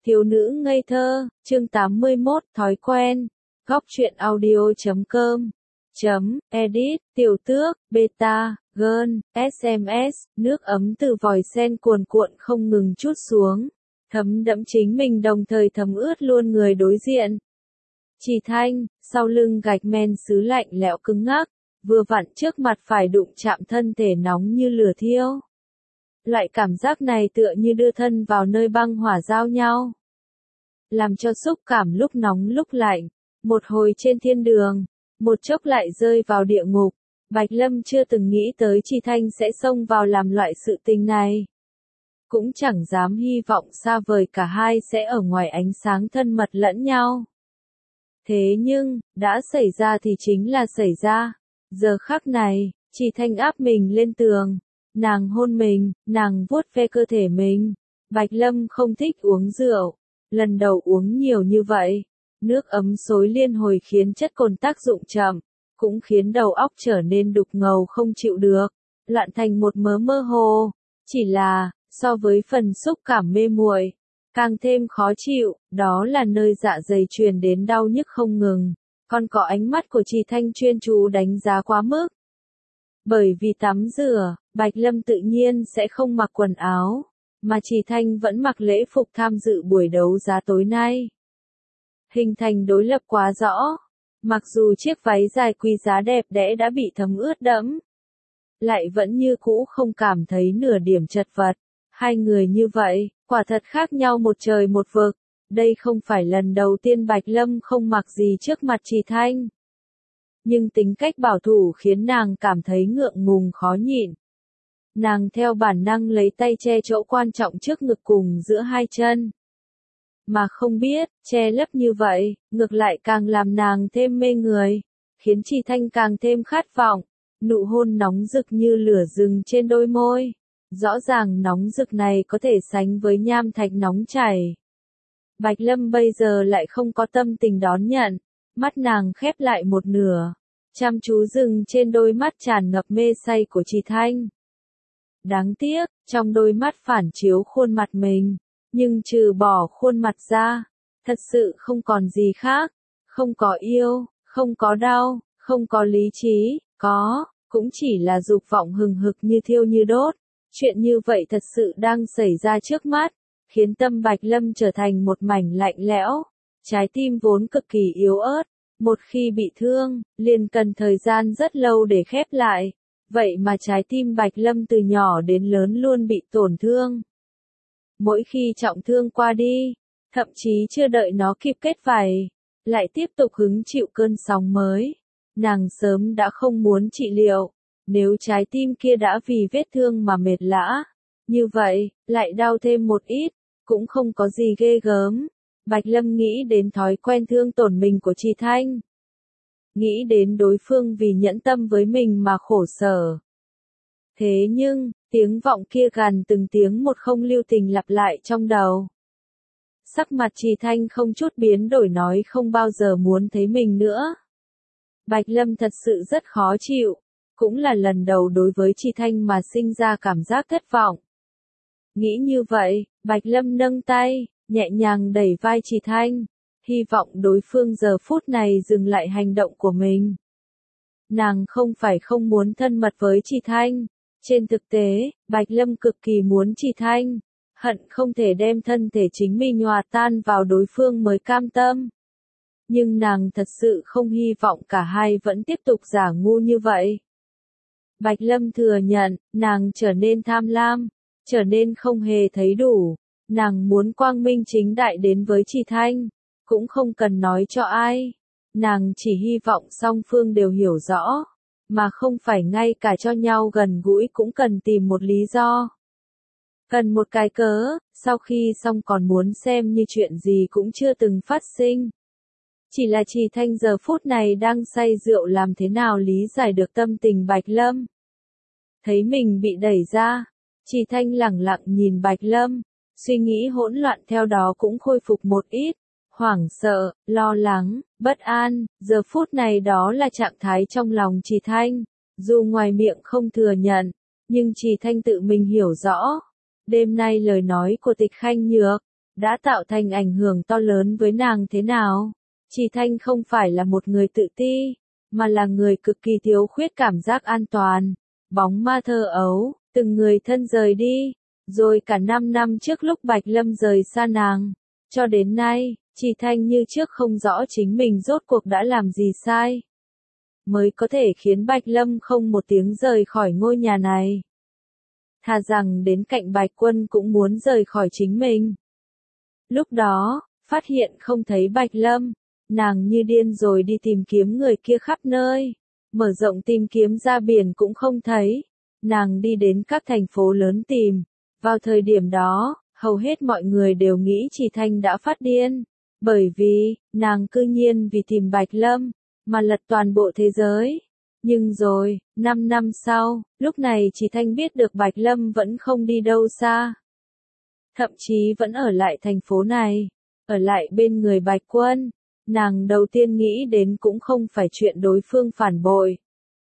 Thiếu nữ ngây thơ, chương 81, thói quen. Góc truyện audio.com edit, tiểu tước, beta, girl, SMS, nước ấm từ vòi sen cuồn cuộn không ngừng trút xuống, thấm đẫm chính mình đồng thời thấm ướt luôn người đối diện. Trì Thanh, sau lưng gạch men sứ lạnh lẽo cứng ngắc, vừa vặn trước mặt phải đụng chạm thân thể nóng như lửa thiêu. Loại cảm giác này tựa như đưa thân vào nơi băng hỏa giao nhau. Làm cho xúc cảm lúc nóng lúc lạnh, một hồi trên thiên đường, một chốc lại rơi vào địa ngục. Bạch Lâm chưa từng nghĩ tới Trì Thanh sẽ xông vào làm loại sự tình này. Cũng chẳng dám hy vọng xa vời cả hai sẽ ở ngoài ánh sáng thân mật lẫn nhau. Thế nhưng, đã xảy ra thì chính là xảy ra. Giờ khắc này, Trì Thanh áp mình lên tường. Nàng hôn mình, nàng vuốt ve cơ thể mình. Bạch Lâm không thích uống rượu. Lần đầu uống nhiều như vậy. Nước ấm xối liên hồi khiến chất cồn tác dụng chậm. Cũng khiến đầu óc trở nên đục ngầu không chịu được. Loạn thành một mớ mơ hồ. Chỉ là, so với phần xúc cảm mê muội, càng thêm khó chịu, đó là nơi dạ dày truyền đến đau nhức không ngừng. Còn có ánh mắt của Trì Thanh chuyên chú đánh giá quá mức. Bởi vì tắm rửa, Bạch Lâm tự nhiên sẽ không mặc quần áo, mà Trì Thanh vẫn mặc lễ phục tham dự buổi đấu giá tối nay. Hình thành đối lập quá rõ, mặc dù chiếc váy dài quý giá đẹp đẽ đã bị thấm ướt đẫm, lại vẫn như cũ không cảm thấy nửa điểm chật vật. Hai người như vậy, quả thật khác nhau một trời một vực. Đây không phải lần đầu tiên Bạch Lâm không mặc gì trước mặt Trì Thanh. Nhưng tính cách bảo thủ khiến nàng cảm thấy ngượng ngùng khó nhịn. Nàng theo bản năng lấy tay che chỗ quan trọng trước ngực cùng giữa hai chân. Mà không biết, che lấp như vậy, ngược lại càng làm nàng thêm mê người, khiến Trì Thanh càng thêm khát vọng. Nụ hôn nóng rực như lửa rừng trên đôi môi. Rõ ràng nóng rực này có thể sánh với nham thạch nóng chảy. Bạch Lâm bây giờ lại không có tâm tình đón nhận, mắt nàng khép lại một nửa, chăm chú dừng trên đôi mắt tràn ngập mê say của Trì Thanh. Đáng tiếc, trong đôi mắt phản chiếu khuôn mặt mình, nhưng trừ bỏ khuôn mặt ra, thật sự không còn gì khác, không có yêu, không có đau, không có lý trí, cũng chỉ là dục vọng hừng hực như thiêu như đốt. Chuyện như vậy thật sự đang xảy ra trước mắt, khiến tâm Bạch Lâm trở thành một mảnh lạnh lẽo. Trái tim vốn cực kỳ yếu ớt, một khi bị thương, liền cần thời gian rất lâu để khép lại. Vậy mà trái tim Bạch Lâm từ nhỏ đến lớn luôn bị tổn thương. Mỗi khi trọng thương qua đi, thậm chí chưa đợi nó kịp kết vảy, lại tiếp tục hứng chịu cơn sóng mới. Nàng sớm đã không muốn trị liệu. Nếu trái tim kia đã vì vết thương mà mệt lã, như vậy, lại đau thêm một ít, cũng không có gì ghê gớm. Bạch Lâm nghĩ đến thói quen thương tổn mình của Trì Thanh. Nghĩ đến đối phương vì nhẫn tâm với mình mà khổ sở. Thế nhưng, tiếng vọng kia gằn từng tiếng một không lưu tình lặp lại trong đầu. Sắc mặt Trì Thanh không chút biến đổi nói không bao giờ muốn thấy mình nữa. Bạch Lâm thật sự rất khó chịu. Cũng là lần đầu đối với Trì Thanh mà sinh ra cảm giác thất vọng. Nghĩ như vậy, Bạch Lâm nâng tay, nhẹ nhàng đẩy vai Trì Thanh, hy vọng đối phương giờ phút này dừng lại hành động của mình. Nàng không phải không muốn thân mật với Trì Thanh, trên thực tế, Bạch Lâm cực kỳ muốn Trì Thanh, hận không thể đem thân thể chính mình hòa tan vào đối phương mới cam tâm. Nhưng nàng thật sự không hy vọng cả hai vẫn tiếp tục giả ngu như vậy. Bạch Lâm thừa nhận, nàng trở nên tham lam, trở nên không hề thấy đủ. Nàng muốn quang minh chính đại đến với Trì Thanh, cũng không cần nói cho ai. Nàng chỉ hy vọng song phương đều hiểu rõ, mà không phải ngay cả cho nhau gần gũi cũng cần tìm một lý do. Cần một cái cớ, sau khi xong còn muốn xem như chuyện gì cũng chưa từng phát sinh. Chỉ là Trì Thanh giờ phút này đang say rượu làm thế nào lý giải được tâm tình Bạch Lâm. Thấy mình bị đẩy ra, Trì Thanh lẳng lặng nhìn Bạch Lâm, suy nghĩ hỗn loạn theo đó cũng khôi phục một ít, hoảng sợ, lo lắng, bất an, giờ phút này đó là trạng thái trong lòng Trì Thanh, dù ngoài miệng không thừa nhận, nhưng Trì Thanh tự mình hiểu rõ. Đêm nay lời nói của Tịch Khanh Nhược, đã tạo thành ảnh hưởng to lớn với nàng thế nào. Chỉ Thanh không phải là một người tự ti, mà là người cực kỳ thiếu khuyết cảm giác an toàn, bóng ma thơ ấu, từng người thân rời đi, rồi cả 5 năm trước lúc Bạch Lâm rời xa nàng, cho đến nay, Chỉ Thanh như trước không rõ chính mình rốt cuộc đã làm gì sai, mới có thể khiến Bạch Lâm không một tiếng rời khỏi ngôi nhà này. Thà rằng đến cạnh Bạch Quân cũng muốn rời khỏi chính mình. Lúc đó, phát hiện không thấy Bạch Lâm, nàng như điên rồi đi tìm kiếm người kia khắp nơi, mở rộng tìm kiếm ra biển cũng không thấy, nàng đi đến các thành phố lớn tìm, vào thời điểm đó, hầu hết mọi người đều nghĩ Chỉ Thanh đã phát điên, bởi vì, nàng cư nhiên vì tìm Bạch Lâm, mà lật toàn bộ thế giới. Nhưng rồi, 5 năm sau, lúc này Chỉ Thanh biết được Bạch Lâm vẫn không đi đâu xa. Thậm chí vẫn ở lại thành phố này, ở lại bên người Bạch Quân. Nàng đầu tiên nghĩ đến cũng không phải chuyện đối phương phản bội,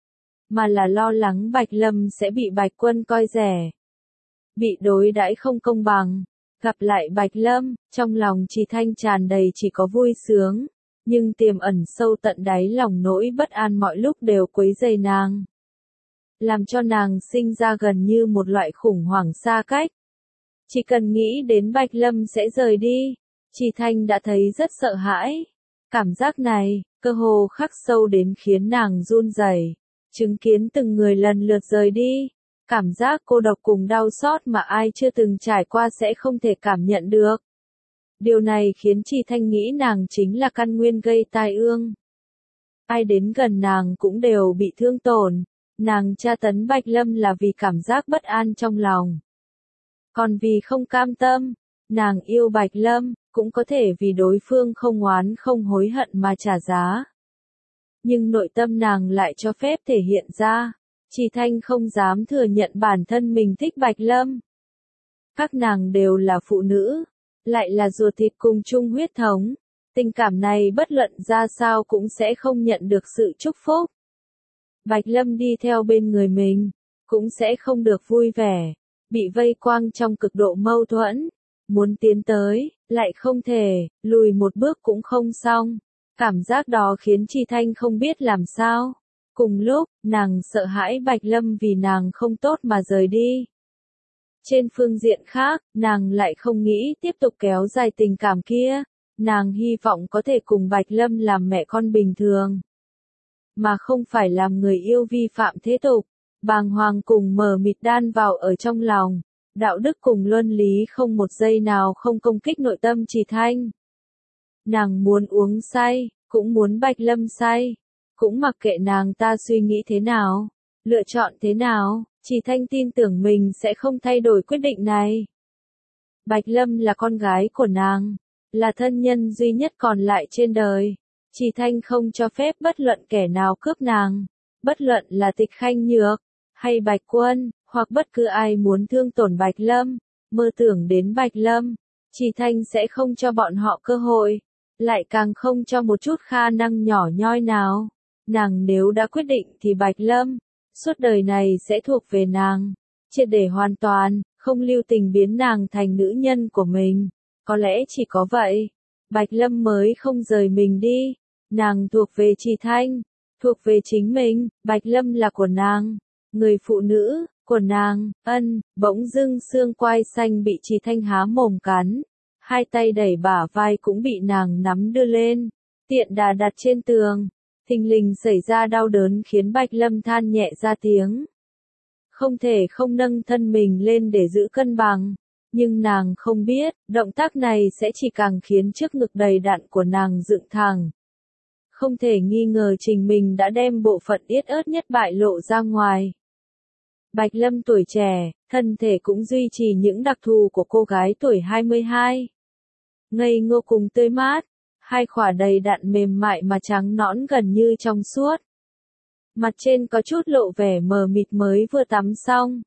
mà là lo lắng Bạch Lâm sẽ bị Bạch Quân coi rẻ, bị đối đãi không công bằng. Gặp lại Bạch Lâm, trong lòng Chỉ Thanh tràn đầy chỉ có vui sướng, nhưng tiềm ẩn sâu tận đáy lòng nỗi bất an mọi lúc đều quấy rầy nàng, làm cho nàng sinh ra gần như một loại khủng hoảng xa cách. Chỉ cần nghĩ đến Bạch Lâm sẽ rời đi, Chỉ Thanh đã thấy rất sợ hãi. Cảm giác này, cơ hồ khắc sâu đến khiến nàng run rẩy, chứng kiến từng người lần lượt rời đi. Cảm giác cô độc cùng đau xót mà ai chưa từng trải qua sẽ không thể cảm nhận được. Điều này khiến Chỉ Thanh nghĩ nàng chính là căn nguyên gây tai ương. Ai đến gần nàng cũng đều bị thương tổn. Nàng tra tấn Bạch Lâm là vì cảm giác bất an trong lòng. Còn vì không cam tâm, nàng yêu Bạch Lâm, cũng có thể vì đối phương không oán không hối hận mà trả giá. Nhưng nội tâm nàng lại cho phép thể hiện ra. Chỉ Thanh không dám thừa nhận bản thân mình thích Bạch Lâm. Các nàng đều là phụ nữ, lại là ruột thịt cùng chung huyết thống. Tình cảm này bất luận ra sao cũng sẽ không nhận được sự chúc phúc. Bạch Lâm đi theo bên người mình, cũng sẽ không được vui vẻ, bị vây quanh trong cực độ mâu thuẫn. Muốn tiến tới, lại không thể, lùi một bước cũng không xong. Cảm giác đó khiến Chỉ Thanh không biết làm sao. Cùng lúc, nàng sợ hãi Bạch Lâm vì nàng không tốt mà rời đi. Trên phương diện khác, nàng lại không nghĩ tiếp tục kéo dài tình cảm kia. Nàng hy vọng có thể cùng Bạch Lâm làm mẹ con bình thường, mà không phải làm người yêu vi phạm thế tục. Bàng hoàng cùng mờ mịt đan vào ở trong lòng. Đạo đức cùng luân lý không một giây nào không công kích nội tâm Chỉ Thanh. Nàng muốn uống say, cũng muốn Bạch Lâm say, cũng mặc kệ nàng ta suy nghĩ thế nào, lựa chọn thế nào, Chỉ Thanh tin tưởng mình sẽ không thay đổi quyết định này. Bạch Lâm là con gái của nàng, là thân nhân duy nhất còn lại trên đời. Chỉ Thanh không cho phép bất luận kẻ nào cướp nàng, bất luận là Tịch Khanh Nhược, hay Bạch Quân, hoặc bất cứ ai muốn thương tổn Bạch Lâm, mơ tưởng đến Bạch Lâm, Chỉ Thanh sẽ không cho bọn họ cơ hội, lại càng không cho một chút khả năng nhỏ nhoi nào. Nàng nếu đã quyết định thì Bạch Lâm, suốt đời này sẽ thuộc về nàng, triệt để hoàn toàn, không lưu tình biến nàng thành nữ nhân của mình. Có lẽ chỉ có vậy, Bạch Lâm mới không rời mình đi. Nàng thuộc về Chỉ Thanh, thuộc về chính mình, Bạch Lâm là của nàng, người phụ nữ của nàng. Bỗng dưng xương quai xanh bị Chỉ Thanh há mồm cắn, hai tay đẩy bả vai cũng bị nàng nắm đưa lên, tiện đà đặt trên tường. Thình lình xảy ra đau đớn khiến Bạch Lâm than nhẹ ra tiếng. Không thể không nâng thân mình lên để giữ cân bằng, nhưng nàng không biết, động tác này sẽ chỉ càng khiến trước ngực đầy đặn của nàng dựng thẳng. Không thể nghi ngờ chính mình đã đem bộ phận yết ớt nhất bại lộ ra ngoài. Bạch Lâm tuổi trẻ, thân thể cũng duy trì những đặc thù của cô gái tuổi 22. Ngây ngô cùng tươi mát, hai khỏa đầy đặn mềm mại mà trắng nõn gần như trong suốt. Mặt trên có chút lộ vẻ mờ mịt mới vừa tắm xong.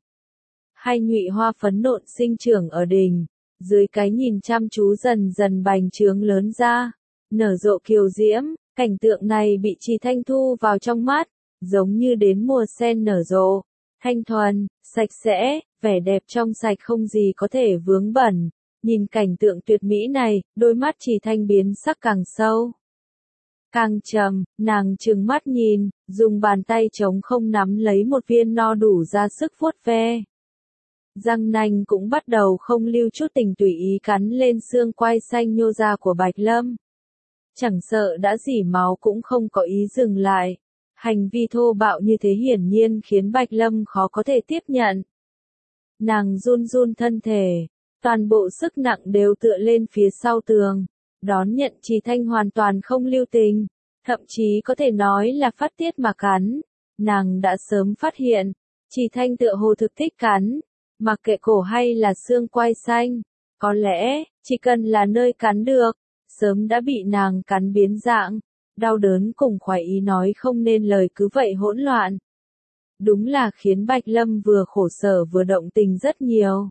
Hai nhụy hoa phấn nộn sinh trưởng ở đỉnh, dưới cái nhìn chăm chú dần dần bành trướng lớn ra, nở rộ kiều diễm. Cảnh tượng này bị Chỉ Thanh thu vào trong mắt, giống như đến mùa sen nở rộ, thanh thuần, sạch sẽ, vẻ đẹp trong sạch không gì có thể vướng bẩn. Nhìn cảnh tượng tuyệt mỹ này, đôi mắt Trì Thanh biến sắc càng sâu. Càng trầm, nàng trừng mắt nhìn, dùng bàn tay trống không nắm lấy một viên no đủ ra sức vuốt ve. Răng nanh cũng bắt đầu không lưu chút tình tùy ý cắn lên xương quai xanh nhô ra của Bạch Lâm. Chẳng sợ đã rỉ máu cũng không có ý dừng lại. Hành vi thô bạo như thế hiển nhiên khiến Bạch Lâm khó có thể tiếp nhận. Nàng run run thân thể, toàn bộ sức nặng đều tựa lên phía sau tường, đón nhận Trì Thanh hoàn toàn không lưu tình, thậm chí có thể nói là phát tiết mà cắn. Nàng đã sớm phát hiện, Trì Thanh tựa hồ thực thích cắn, mặc kệ cổ hay là xương quai xanh, có lẽ, chỉ cần là nơi cắn được, sớm đã bị nàng cắn biến dạng, đau đớn cùng khoái ý nói không nên lời cứ vậy hỗn loạn. Đúng là khiến Bạch Lâm vừa khổ sở vừa động tình rất nhiều.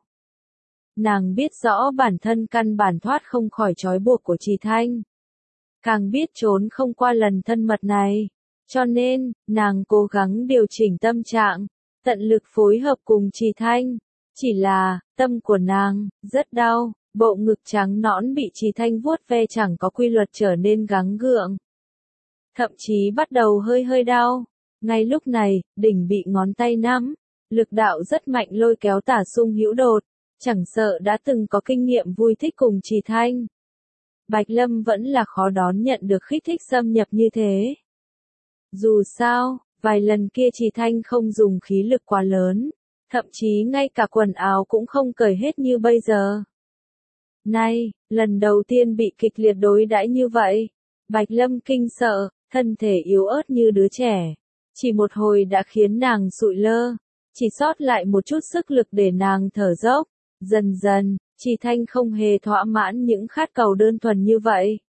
Nàng biết rõ bản thân căn bản thoát không khỏi trói buộc của Trì Thanh. Càng biết trốn không qua lần thân mật này. Cho nên, nàng cố gắng điều chỉnh tâm trạng, tận lực phối hợp cùng Trì Thanh. Chỉ là, tâm của nàng, rất đau, bộ ngực trắng nõn bị Trì Thanh vuốt ve chẳng có quy luật trở nên gắng gượng. Thậm chí bắt đầu hơi hơi đau. Ngay lúc này, đỉnh bị ngón tay nắm, lực đạo rất mạnh lôi kéo Tả Sung Hữu đột, chẳng sợ đã từng có kinh nghiệm vui thích cùng Trì Thanh. Bạch Lâm vẫn là khó đón nhận được kích thích xâm nhập như thế. Dù sao, vài lần kia Trì Thanh không dùng khí lực quá lớn, thậm chí ngay cả quần áo cũng không cởi hết như bây giờ. Nay, lần đầu tiên bị kịch liệt đối đãi như vậy, Bạch Lâm kinh sợ, thân thể yếu ớt như đứa trẻ. Chỉ một hồi đã khiến nàng sụi lơ, chỉ sót lại một chút sức lực để nàng thở dốc. Dần dần, Trì Thanh không hề thỏa mãn những khát cầu đơn thuần như vậy.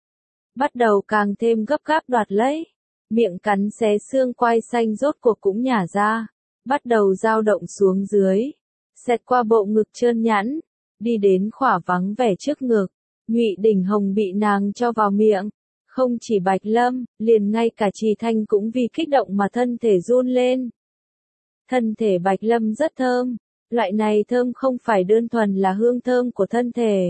Bắt đầu càng thêm gấp gáp đoạt lấy. Miệng cắn xé xương quai xanh rốt cuộc cũng nhả ra. Bắt đầu dao động xuống dưới. Xẹt qua bộ ngực trơn nhẵn. Đi đến khỏa vắng vẻ trước ngực. Nhụy đỉnh hồng bị nàng cho vào miệng. Không chỉ Bạch Lâm, liền ngay cả Trì Thanh cũng vì kích động mà thân thể run lên. Thân thể Bạch Lâm rất thơm. Loại này thơm không phải đơn thuần là hương thơm của thân thể.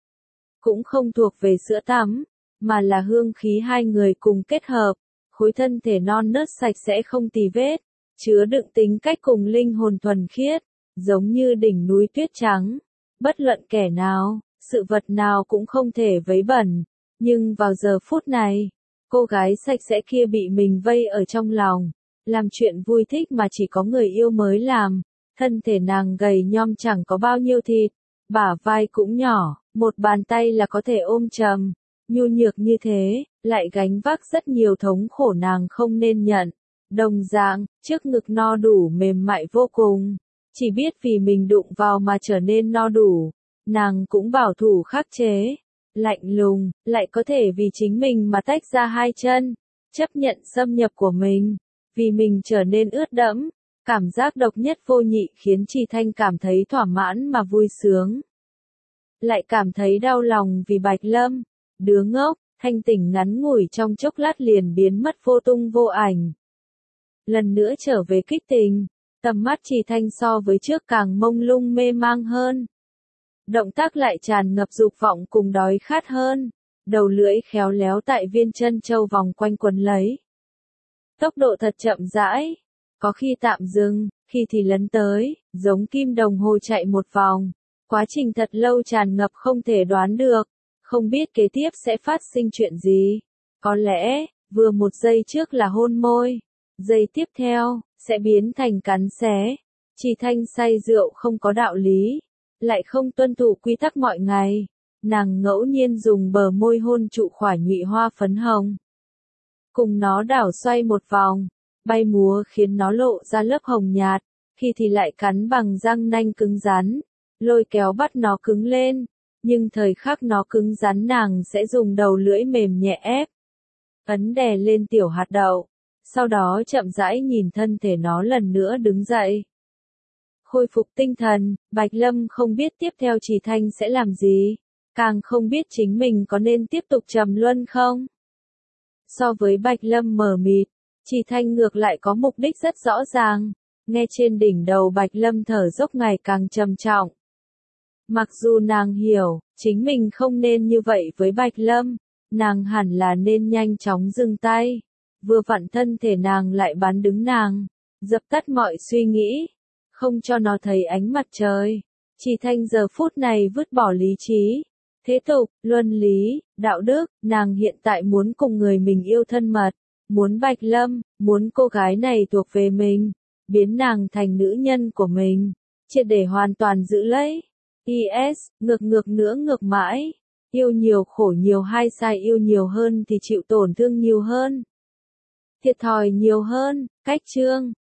Cũng không thuộc về sữa tắm, mà là hương khí hai người cùng kết hợp. Khối thân thể non nớt sạch sẽ không tì vết, chứa đựng tính cách cùng linh hồn thuần khiết, giống như đỉnh núi tuyết trắng. Bất luận kẻ nào, sự vật nào cũng không thể vấy bẩn. Nhưng vào giờ phút này, cô gái sạch sẽ kia bị mình vây ở trong lòng, làm chuyện vui thích mà chỉ có người yêu mới làm. Thân thể nàng gầy nhom chẳng có bao nhiêu thịt, bả vai cũng nhỏ, một bàn tay là có thể ôm chầm. Nhu nhược như thế, lại gánh vác rất nhiều thống khổ nàng không nên nhận. Đồng dạng, trước ngực no đủ mềm mại vô cùng, chỉ biết vì mình đụng vào mà trở nên no đủ. Nàng cũng bảo thủ khắc chế, lạnh lùng, lại có thể vì chính mình mà tách ra hai chân, chấp nhận xâm nhập của mình, vì mình trở nên ướt đẫm. Cảm giác độc nhất vô nhị khiến Trì Thanh cảm thấy thỏa mãn mà vui sướng. Lại cảm thấy đau lòng vì Bạch Lâm, đứa ngốc, thanh tỉnh ngắn ngủi trong chốc lát liền biến mất vô tung vô ảnh. Lần nữa trở về kích tình, tầm mắt Trì Thanh so với trước càng mông lung mê mang hơn. Động tác lại tràn ngập dục vọng cùng đói khát hơn, đầu lưỡi khéo léo tại viên chân châu vòng quanh quần lấy. Tốc độ thật chậm rãi. Có khi tạm dừng, khi thì lấn tới, giống kim đồng hồ chạy một vòng. Quá trình thật lâu tràn ngập không thể đoán được, không biết kế tiếp sẽ phát sinh chuyện gì. Có lẽ, vừa một giây trước là hôn môi, giây tiếp theo, sẽ biến thành cắn xé. Trì Thanh say rượu không có đạo lý, lại không tuân thủ quy tắc mọi ngày. Nàng ngẫu nhiên dùng bờ môi hôn trụ khỏa nhụy hoa phấn hồng. Cùng nó đảo xoay một vòng. Bay múa khiến nó lộ ra lớp hồng nhạt, khi thì lại cắn bằng răng nanh cứng rắn, lôi kéo bắt nó cứng lên, nhưng thời khắc nó cứng rắn nàng sẽ dùng đầu lưỡi mềm nhẹ ép, ấn đè lên tiểu hạt đậu, sau đó chậm rãi nhìn thân thể nó lần nữa đứng dậy. Khôi phục tinh thần, Bạch Lâm không biết tiếp theo Trì Thanh sẽ làm gì, càng không biết chính mình có nên tiếp tục trầm luân không. So với Bạch Lâm mờ mịt, Trì Thanh ngược lại có mục đích rất rõ ràng, nghe trên đỉnh đầu Bạch Lâm thở dốc ngày càng trầm trọng. Mặc dù nàng hiểu, chính mình không nên như vậy với Bạch Lâm, nàng hẳn là nên nhanh chóng dừng tay. Vừa vặn thân thể nàng lại bán đứng nàng, dập tắt mọi suy nghĩ, không cho nó thấy ánh mặt trời. Chỉ Thanh giờ phút này vứt bỏ lý trí, thế tục, luân lý, đạo đức, nàng hiện tại muốn cùng người mình yêu thân mật, muốn Bạch Lâm, muốn cô gái này thuộc về mình, biến nàng thành nữ nhân của mình, triệt để hoàn toàn giữ lấy. IS, ngược nữa ngược mãi, yêu nhiều khổ nhiều hay sai yêu nhiều hơn thì chịu tổn thương nhiều hơn, thiệt thòi nhiều hơn. Cách chương